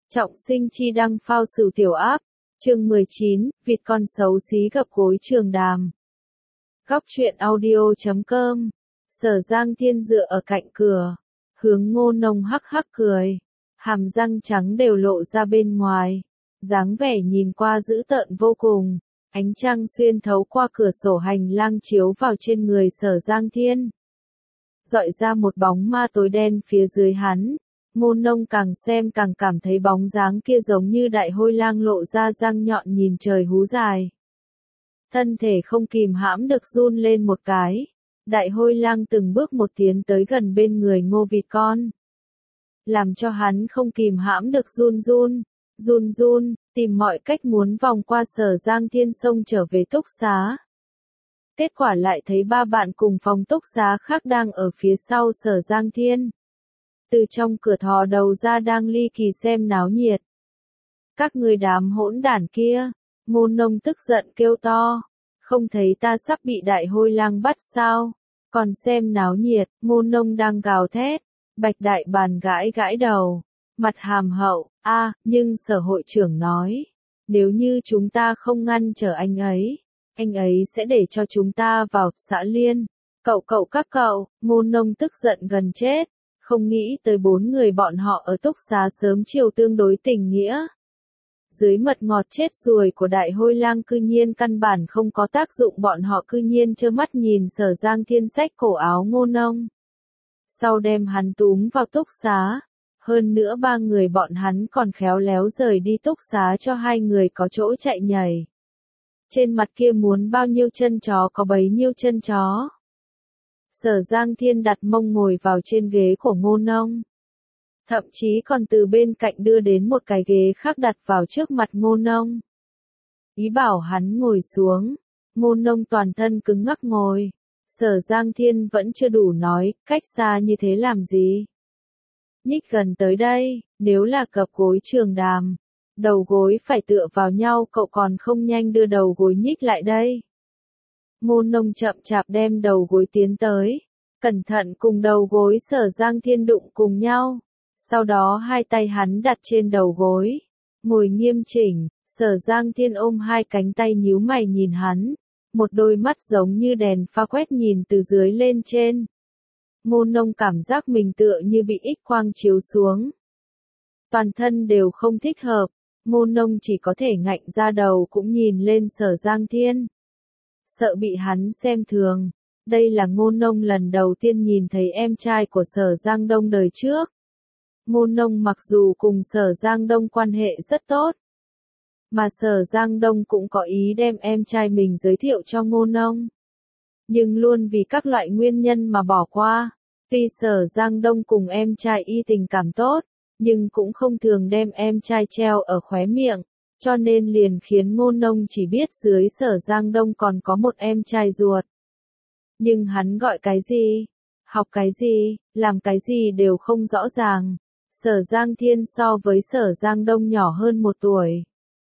Trọng sinh chi đăng phao sửu tiểu áp, chương 19, vịt con xấu xí gập gối Trường Đàm. Góc truyện audio.com. Sở Giang Thiên dựa ở cạnh cửa, hướng Ngô Nông hắc hắc cười, hàm răng trắng đều lộ ra bên ngoài, dáng vẻ nhìn qua dữ tợn vô cùng. Ánh trăng xuyên thấu qua cửa sổ hành lang chiếu vào trên người Sở Giang Thiên, dọi ra một bóng ma tối đen phía dưới hắn. Ngô Nông càng xem càng cảm thấy bóng dáng kia giống như đại hôi lang lộ ra răng nhọn nhìn trời hú dài. Thân thể không kìm hãm được run lên một cái. Đại hôi lang từng bước một tiến tới gần bên người Ngô vịt con, làm cho hắn không kìm hãm được run run, tìm mọi cách muốn vòng qua Sở Giang Thiên xông trở về túc xá. Kết quả lại thấy ba bạn cùng phòng túc xá khác đang ở phía sau Sở Giang Thiên. Từ trong cửa thò đầu ra đang ly kỳ xem náo nhiệt. Các người đám hỗn đản kia, Ngô Nông tức giận kêu to, không thấy ta sắp bị đại hôi lang bắt sao, còn xem náo nhiệt. Ngô Nông đang gào thét, Bạch Đại Bàn gãi gãi đầu, mặt hàm hậu, nhưng Sở hội trưởng nói, nếu như chúng ta không ngăn trở anh ấy sẽ để cho chúng ta vào xã Liên. Các cậu, Ngô Nông tức giận gần chết. Không nghĩ tới bốn người bọn họ ở túc xá sớm chiều tương đối tình nghĩa. Dưới mật ngọt chết ruồi của đại hôi lang cư nhiên căn bản không có tác dụng, bọn họ cư nhiên trơ mắt nhìn Sở Giang Thiên xách cổ áo Ngô Nông, sau đem hắn túm vào túc xá. Hơn nữa ba người bọn hắn còn khéo léo rời đi túc xá cho hai người có chỗ chạy nhảy. Trên mặt kia muốn bao nhiêu chân chó có bấy nhiêu chân chó. Sở Giang Thiên đặt mông ngồi vào trên ghế của Ngô Nông, thậm chí còn từ bên cạnh đưa đến một cái ghế khác đặt vào trước mặt Ngô Nông, ý bảo hắn ngồi xuống. Ngô Nông toàn thân cứng ngắc ngồi. Sở Giang Thiên vẫn chưa đủ nói, cách xa như thế làm gì? Nhích gần tới đây, nếu là cặp gối Trường Đàm, đầu gối phải tựa vào nhau, cậu còn không nhanh đưa đầu gối nhích lại đây. Ngô Nông chậm chạp đem đầu gối tiến tới, cẩn thận cùng đầu gối Sở Giang Thiên đụng cùng nhau. Sau đó hai tay hắn đặt trên đầu gối, ngồi nghiêm chỉnh. Sở Giang Thiên ôm hai cánh tay nhíu mày nhìn hắn, một đôi mắt giống như đèn pha quét nhìn từ dưới lên trên. Ngô Nông cảm giác mình tựa như bị X quang chiếu xuống, toàn thân đều không thích hợp. Ngô Nông chỉ có thể ngạnh ra đầu cũng nhìn lên Sở Giang Thiên, sợ bị hắn xem thường. Đây là Ngô Nông lần đầu tiên nhìn thấy em trai của Sở Giang Đông đời trước. Ngô Nông mặc dù cùng Sở Giang Đông quan hệ rất tốt, mà Sở Giang Đông cũng có ý đem em trai mình giới thiệu cho Ngô Nông, nhưng luôn vì các loại nguyên nhân mà bỏ qua. Tuy Sở Giang Đông cùng em trai y tình cảm tốt, nhưng cũng không thường đem em trai treo ở khóe miệng, cho nên liền khiến Ngô Nông chỉ biết dưới Sở Giang Đông còn có một em trai ruột. Nhưng hắn gọi cái gì, học cái gì, làm cái gì đều không rõ ràng. Sở Giang Thiên so với Sở Giang Đông nhỏ hơn 1 tuổi.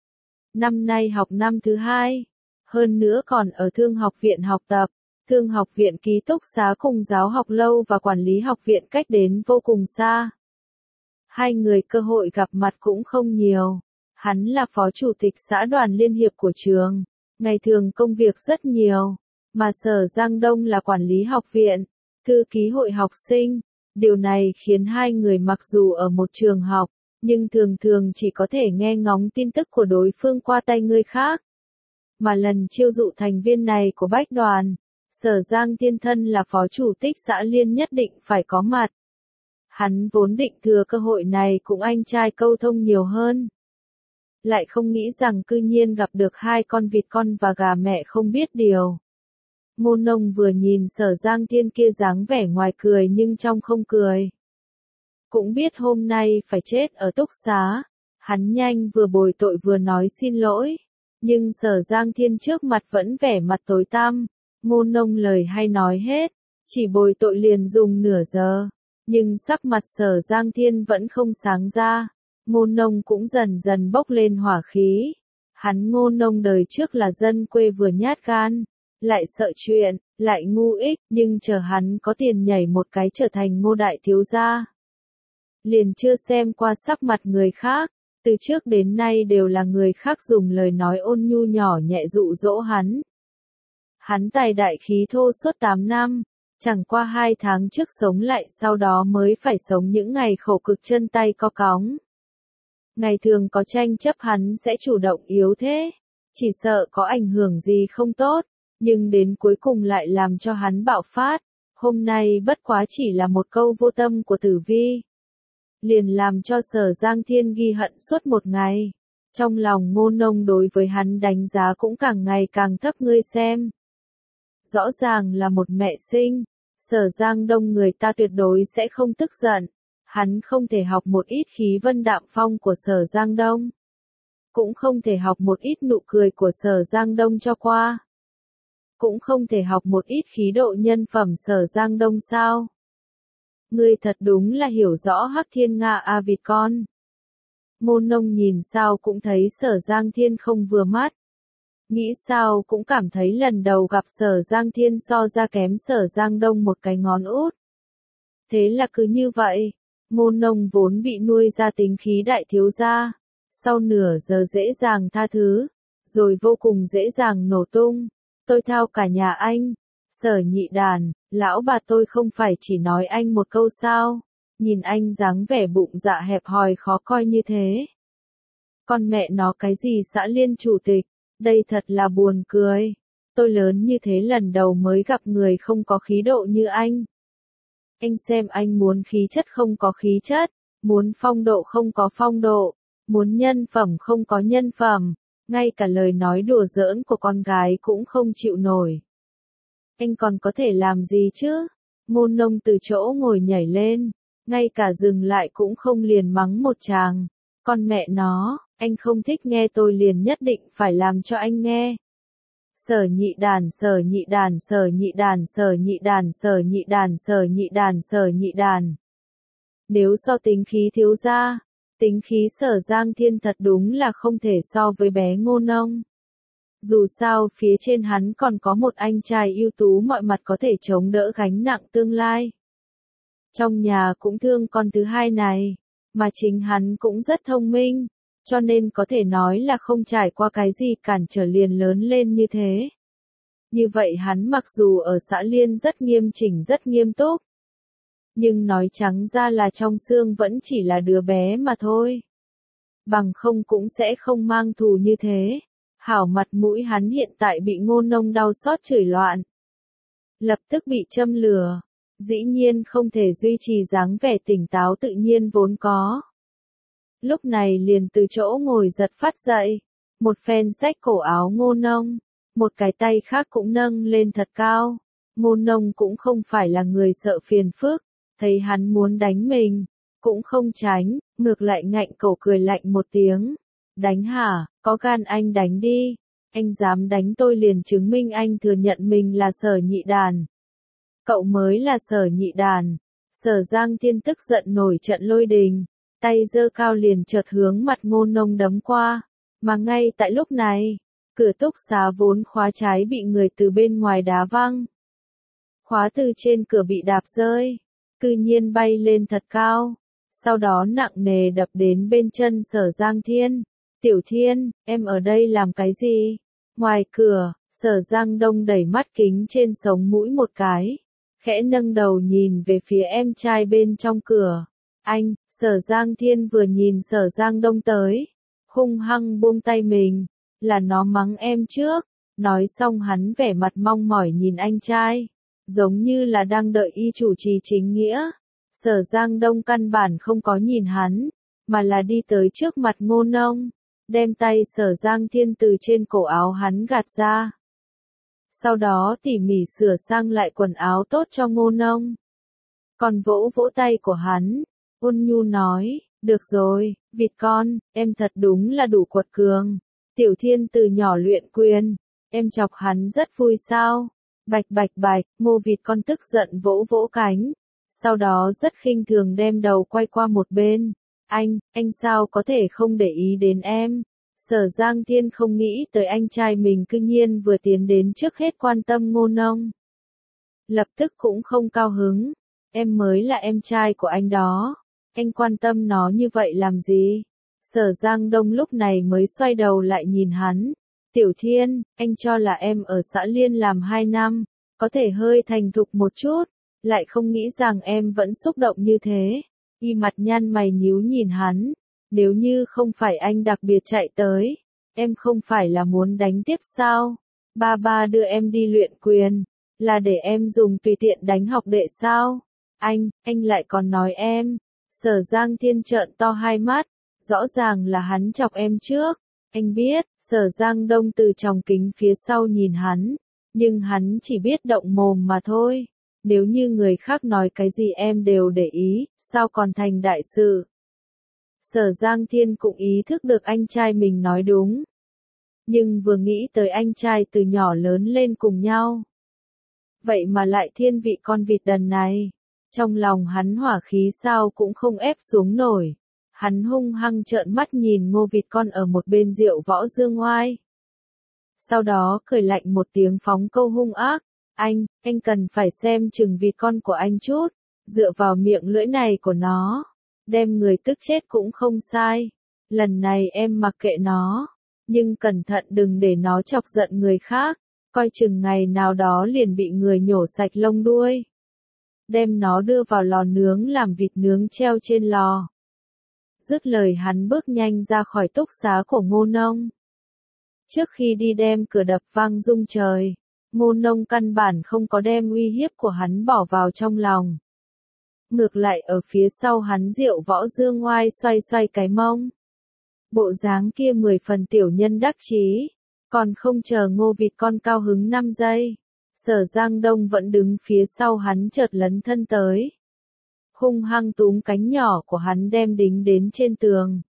Năm nay học năm thứ 2, hơn nữa còn ở Thương học viện học tập. Thương học viện ký túc xá cùng giáo học lâu và quản lý học viện cách đến vô cùng xa. Hai người cơ hội gặp mặt cũng không nhiều. Hắn là phó chủ tịch xã đoàn liên hiệp của trường, ngày thường công việc rất nhiều, mà Sở Giang Đông là quản lý học viện, thư ký hội học sinh. Điều này khiến hai người mặc dù ở một trường học, nhưng thường thường chỉ có thể nghe ngóng tin tức của đối phương qua tay người khác. Mà lần chiêu dụ thành viên này của bách đoàn, Sở Giang Thiên thân là phó chủ tịch xã liên nhất định phải có mặt. Hắn vốn định thừa cơ hội này cùng anh trai câu thông nhiều hơn, lại không nghĩ rằng cư nhiên gặp được hai con vịt con và gà mẹ không biết điều. Ngô Nông vừa nhìn Sở Giang Thiên kia dáng vẻ ngoài cười nhưng trong không cười, cũng biết hôm nay phải chết ở túc xá. Hắn nhanh vừa bồi tội vừa nói xin lỗi, nhưng Sở Giang Thiên trước mặt vẫn vẻ mặt tối tăm. Ngô Nông lời hay nói hết, chỉ bồi tội liền dùng nửa giờ, nhưng sắc mặt Sở Giang Thiên vẫn không sáng ra. Ngô Nông cũng dần dần bốc lên hỏa khí. Hắn Ngô Nông đời trước là dân quê vừa nhát gan, lại sợ chuyện, lại ngu ích, nhưng chờ hắn có tiền nhảy một cái trở thành Ngô đại thiếu gia, liền chưa xem qua sắc mặt người khác, Từ trước đến nay đều là người khác dùng lời nói ôn nhu nhỏ nhẹ dụ dỗ hắn. Hắn tài đại khí thô suốt 8 năm, chẳng qua 2 tháng trước sống lại sau đó mới phải sống những ngày khổ cực chân tay co cóng. Ngày thường có tranh chấp hắn sẽ chủ động yếu thế, chỉ sợ có ảnh hưởng gì không tốt, nhưng đến cuối cùng lại làm cho hắn bạo phát. Hôm nay bất quá chỉ là một câu vô tâm của Tử Vi, liền làm cho Sở Giang Thiên ghi hận suốt một ngày. Trong lòng Ngô Nông đối với hắn đánh giá cũng càng ngày càng thấp, ngươi xem. Rõ ràng là một mẹ sinh, Sở Giang Đông người ta tuyệt đối sẽ không tức giận. Hắn không thể học một ít khí vân đạm phong của Sở Giang Đông. Cũng không thể học một ít nụ cười của Sở Giang Đông cho qua. Cũng không thể học một ít khí độ nhân phẩm Sở Giang Đông sao. Ngươi thật đúng là hiểu rõ Hắc Thiên Nga a vịt con. Ngô Nông nhìn sao cũng thấy Sở Giang Thiên không vừa mắt. Nghĩ sao cũng cảm thấy lần đầu gặp Sở Giang Thiên so ra kém Sở Giang Đông một cái ngón út. Thế là cứ như vậy, Ngô Nông vốn bị nuôi ra tính khí đại thiếu gia, sau nửa giờ dễ dàng tha thứ, rồi vô cùng dễ dàng nổ tung. Tôi thao cả nhà anh. Sở Nhị Đàn, lão bà tôi không phải chỉ nói anh một câu sao, nhìn anh dáng vẻ bụng dạ hẹp hòi khó coi như thế. Con mẹ nó cái gì xã liên chủ tịch, đây thật là buồn cười. Tôi lớn như thế lần đầu mới gặp người không có khí độ như anh. Anh xem anh muốn khí chất không có khí chất, muốn phong độ không có phong độ, muốn nhân phẩm không có nhân phẩm, ngay cả lời nói đùa giỡn của con gái cũng không chịu nổi. Anh còn có thể làm gì chứ? Ngô Nông từ chỗ ngồi nhảy lên, ngay cả dừng lại cũng không, liền mắng một tràng. Con mẹ nó, anh không thích nghe tôi liền nhất định phải làm cho anh nghe. Sở Nhị Đàn, Sở Nhị Đàn, Sở Nhị Đàn, Sở Nhị Đàn, Sở Nhị Đàn, Sở Nhị Đàn, Sở Nhị Đàn. Nếu so tính khí thiếu gia, tính khí Sở Giang Thiên thật đúng là không thể so với bé Ngô Nông. Dù sao phía trên hắn còn có một anh trai ưu tú mọi mặt có thể chống đỡ gánh nặng tương lai. Trong nhà cũng thương con thứ hai này, mà chính hắn cũng rất thông minh, cho nên có thể nói là không trải qua cái gì cản trở liền lớn lên như thế. Như vậy hắn mặc dù ở xã Liên rất nghiêm chỉnh rất nghiêm túc, nhưng nói trắng ra là trong xương vẫn chỉ là đứa bé mà thôi. Bằng không cũng sẽ không mang thù như thế. Hảo mặt mũi hắn hiện tại bị Ngô Nông đau xót chửi loạn. Lập tức bị châm lừa. Dĩ nhiên không thể duy trì dáng vẻ tỉnh táo tự nhiên vốn có. Lúc này liền từ chỗ ngồi giật phát dậy. Một phen xách cổ áo Ngô Nông. Một cái tay khác cũng nâng lên thật cao. Ngô Nông cũng không phải là người sợ phiền phức. Thấy hắn muốn đánh mình. Cũng không tránh, ngược lại ngạnh cổ cười lạnh một tiếng. Đánh hả, có gan anh đánh đi. Anh dám đánh tôi liền chứng minh anh thừa nhận mình là Sở Nhị Đàn. Cậu mới là Sở Nhị Đàn. Sở Giang Thiên tức giận nổi trận lôi đình. Tay giơ cao liền chợt hướng mặt Ngô Nông đấm qua. Mà ngay tại lúc này, cửa túc xá vốn khóa trái bị người từ bên ngoài đá văng. Khóa từ trên cửa bị đạp rơi. Cư nhiên bay lên thật cao. Sau đó nặng nề đập đến bên chân Sở Giang Thiên. Tiểu Thiên, em ở đây làm cái gì? Ngoài cửa, Sở Giang Đông đẩy mắt kính trên sống mũi một cái. Khẽ nâng đầu nhìn về phía em trai bên trong cửa. Anh, Sở Giang Thiên vừa nhìn Sở Giang Đông tới. Hung hăng buông tay mình. Là nó mắng em trước. Nói xong hắn vẻ mặt mong mỏi nhìn anh trai. Giống như là đang đợi y chủ trì chính nghĩa. Sở Giang Đông căn bản không có nhìn hắn. Mà là đi tới trước mặt Ngô Nông. Đem tay Sở Giang Thiên từ trên cổ áo hắn gạt ra. Sau đó tỉ mỉ sửa sang lại quần áo tốt cho Ngô Nông. Còn vỗ vỗ tay của hắn, ôn nhu nói, được rồi, vịt con, em thật đúng là đủ quật cường. Tiểu Thiên từ nhỏ luyện quyền, em chọc hắn rất vui sao. Bạch bạch bạch, Ngô vịt con tức giận vỗ vỗ cánh. Sau đó rất khinh thường đem đầu quay qua một bên. Anh sao có thể không để ý đến em? Sở Giang Thiên không nghĩ tới anh trai mình cư nhiên vừa tiến đến trước hết quan tâm Ngô Nông. Lập tức cũng không cao hứng. Em mới là em trai của anh đó. Anh quan tâm nó như vậy làm gì? Sở Giang Đông lúc này mới xoay đầu lại nhìn hắn. Tiểu Thiên, anh cho là em ở xã Liên làm 2 năm, có thể hơi thành thục một chút, lại không nghĩ rằng em vẫn xúc động như thế. Y mặt nhăn mày nhíu nhìn hắn, nếu như không phải anh đặc biệt chạy tới, em không phải là muốn đánh tiếp sao? Ba đưa em đi luyện quyền, là để em dùng tùy tiện đánh học đệ sao? Anh lại còn nói em. Sở Giang Thiên trợn to hai mắt, rõ ràng là hắn chọc em trước. Anh biết, Sở Giang Đông từ trong kính phía sau nhìn hắn, nhưng hắn chỉ biết động mồm mà thôi. Nếu như người khác nói cái gì em đều để ý, sao còn thành đại sự? Sở Giang Thiên cũng ý thức được anh trai mình nói đúng. Nhưng vừa nghĩ tới anh trai từ nhỏ lớn lên cùng nhau. Vậy mà lại thiên vị con vịt đần này. Trong lòng hắn hỏa khí sao cũng không ép xuống nổi. Hắn hung hăng trợn mắt nhìn Ngô vịt con ở một bên rượu võ dương oai. Sau đó cười lạnh một tiếng phóng câu hung ác. Anh cần phải xem chừng vịt con của anh chút. Dựa vào miệng lưỡi này của nó. Đem người tức chết cũng không sai. Lần này em mặc kệ nó. Nhưng cẩn thận đừng để nó chọc giận người khác. Coi chừng ngày nào đó liền bị người nhổ sạch lông đuôi. Đem nó đưa vào lò nướng làm vịt nướng treo trên lò. Dứt lời hắn bước nhanh ra khỏi túc xá của Ngô Nông. Trước khi đi đem cửa đập vang rung trời, Ngô Nông căn bản không có đem uy hiếp của hắn bỏ vào trong lòng. Ngược lại ở phía sau hắn Diệu Võ Dương oai xoay xoay cái mông. Bộ dáng kia 10 phần tiểu nhân đắc chí, còn không chờ Ngô vịt con cao hứng 5 giây. Sở Giang Đông vẫn đứng phía sau hắn chợt lấn thân tới. Hung hăng túm cánh nhỏ của hắn đem đính đến trên tường.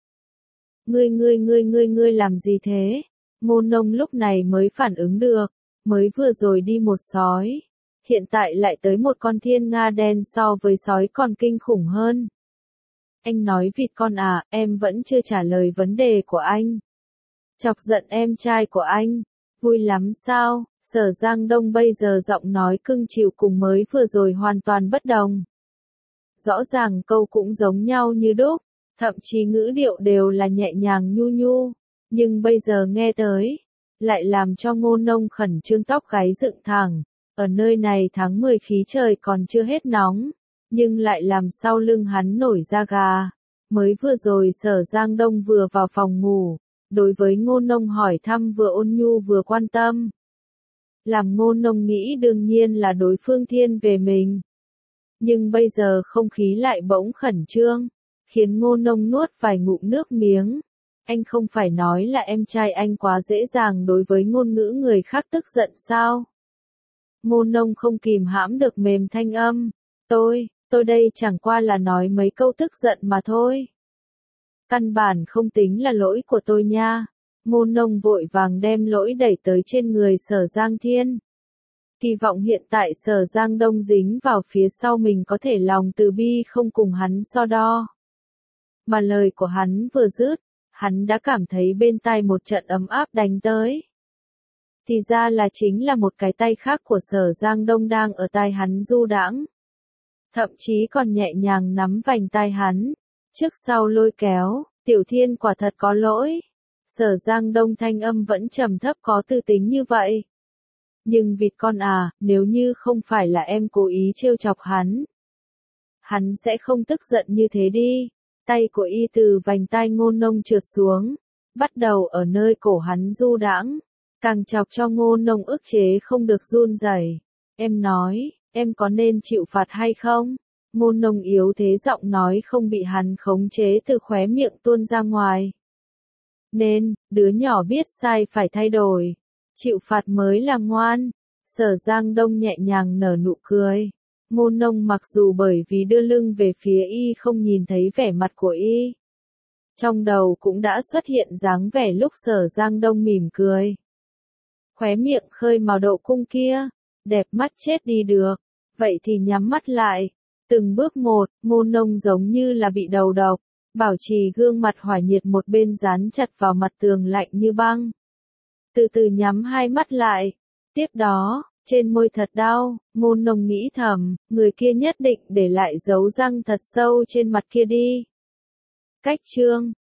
Ngươi làm gì thế? Ngô Nông lúc này mới phản ứng được, mới vừa rồi đi một sói. Hiện tại lại tới một con thiên nga đen so với sói còn kinh khủng hơn. Anh nói vịt con à, em vẫn chưa trả lời vấn đề của anh. Chọc giận em trai của anh, vui lắm sao? Sở Giang Đông bây giờ giọng nói cưng chiều cùng mới vừa rồi hoàn toàn bất đồng. Rõ ràng câu cũng giống nhau như đúc, thậm chí ngữ điệu đều là nhẹ nhàng nhu nhu, nhưng bây giờ nghe tới, lại làm cho Ngô Nông khẩn trương tóc gáy dựng thẳng. Ở nơi này tháng 10 khí trời còn chưa hết nóng, nhưng lại làm sau lưng hắn nổi da gà. Mới vừa rồi Sở Giang Đông vừa vào phòng ngủ, đối với Ngô Nông hỏi thăm vừa ôn nhu vừa quan tâm. Làm Ngô Nông nghĩ đương nhiên là đối phương thiên về mình. Nhưng bây giờ không khí lại bỗng khẩn trương, khiến Ngô Nông nuốt vài ngụm nước miếng. Anh không phải nói là em trai anh quá dễ dàng đối với ngôn ngữ người khác tức giận sao? Ngô Nông không kìm hãm được mềm thanh âm. Tôi đây chẳng qua là nói mấy câu tức giận mà thôi. Căn bản không tính là lỗi của tôi nha. Ngô Nông vội vàng đem lỗi đẩy tới trên người Sở Giang Thiên. Kỳ vọng hiện tại Sở Giang Đông dính vào phía sau mình có thể lòng từ bi không cùng hắn so đo. Mà lời của hắn vừa dứt, hắn đã cảm thấy bên tai một trận ấm áp đánh tới. Thì ra là chính là một cái tay khác của Sở Giang Đông đang ở tai hắn du đãng. Thậm chí còn nhẹ nhàng nắm vành tai hắn, trước sau lôi kéo. Tiểu Thiên quả thật có lỗi. Sở Giang Đông thanh âm vẫn trầm thấp có tư tính như vậy. Nhưng vịt con à, nếu như không phải là em cố ý trêu chọc hắn sẽ không tức giận như thế đi. Tay của y từ vành tai Ngô Nông trượt xuống, bắt đầu ở nơi cổ hắn du đãng, càng chọc cho Ngô Nông ức chế không được run rẩy. Em nói, em có nên chịu phạt hay không? Ngô Nông yếu thế giọng nói không bị hắn khống chế từ khóe miệng tuôn ra ngoài. Nên, đứa nhỏ biết sai phải thay đổi. Chịu phạt mới là ngoan. Sở Giang Đông nhẹ nhàng nở nụ cười. Ngô Nông mặc dù bởi vì đưa lưng về phía y không nhìn thấy vẻ mặt của y. Trong đầu cũng đã xuất hiện dáng vẻ lúc Sở Giang Đông mỉm cười. Khóe miệng khơi màu đậu cung kia, đẹp mắt chết đi được. Vậy thì nhắm mắt lại. Từng bước một, Ngô Nông giống như là bị đầu độc. Bảo trì gương mặt hỏa nhiệt một bên dán chặt vào mặt tường lạnh như băng. Từ từ nhắm hai mắt lại. Tiếp đó, trên môi thật đau, Ngô Nông nghĩ thầm, người kia nhất định để lại dấu răng thật sâu trên mặt kia đi. Cách chương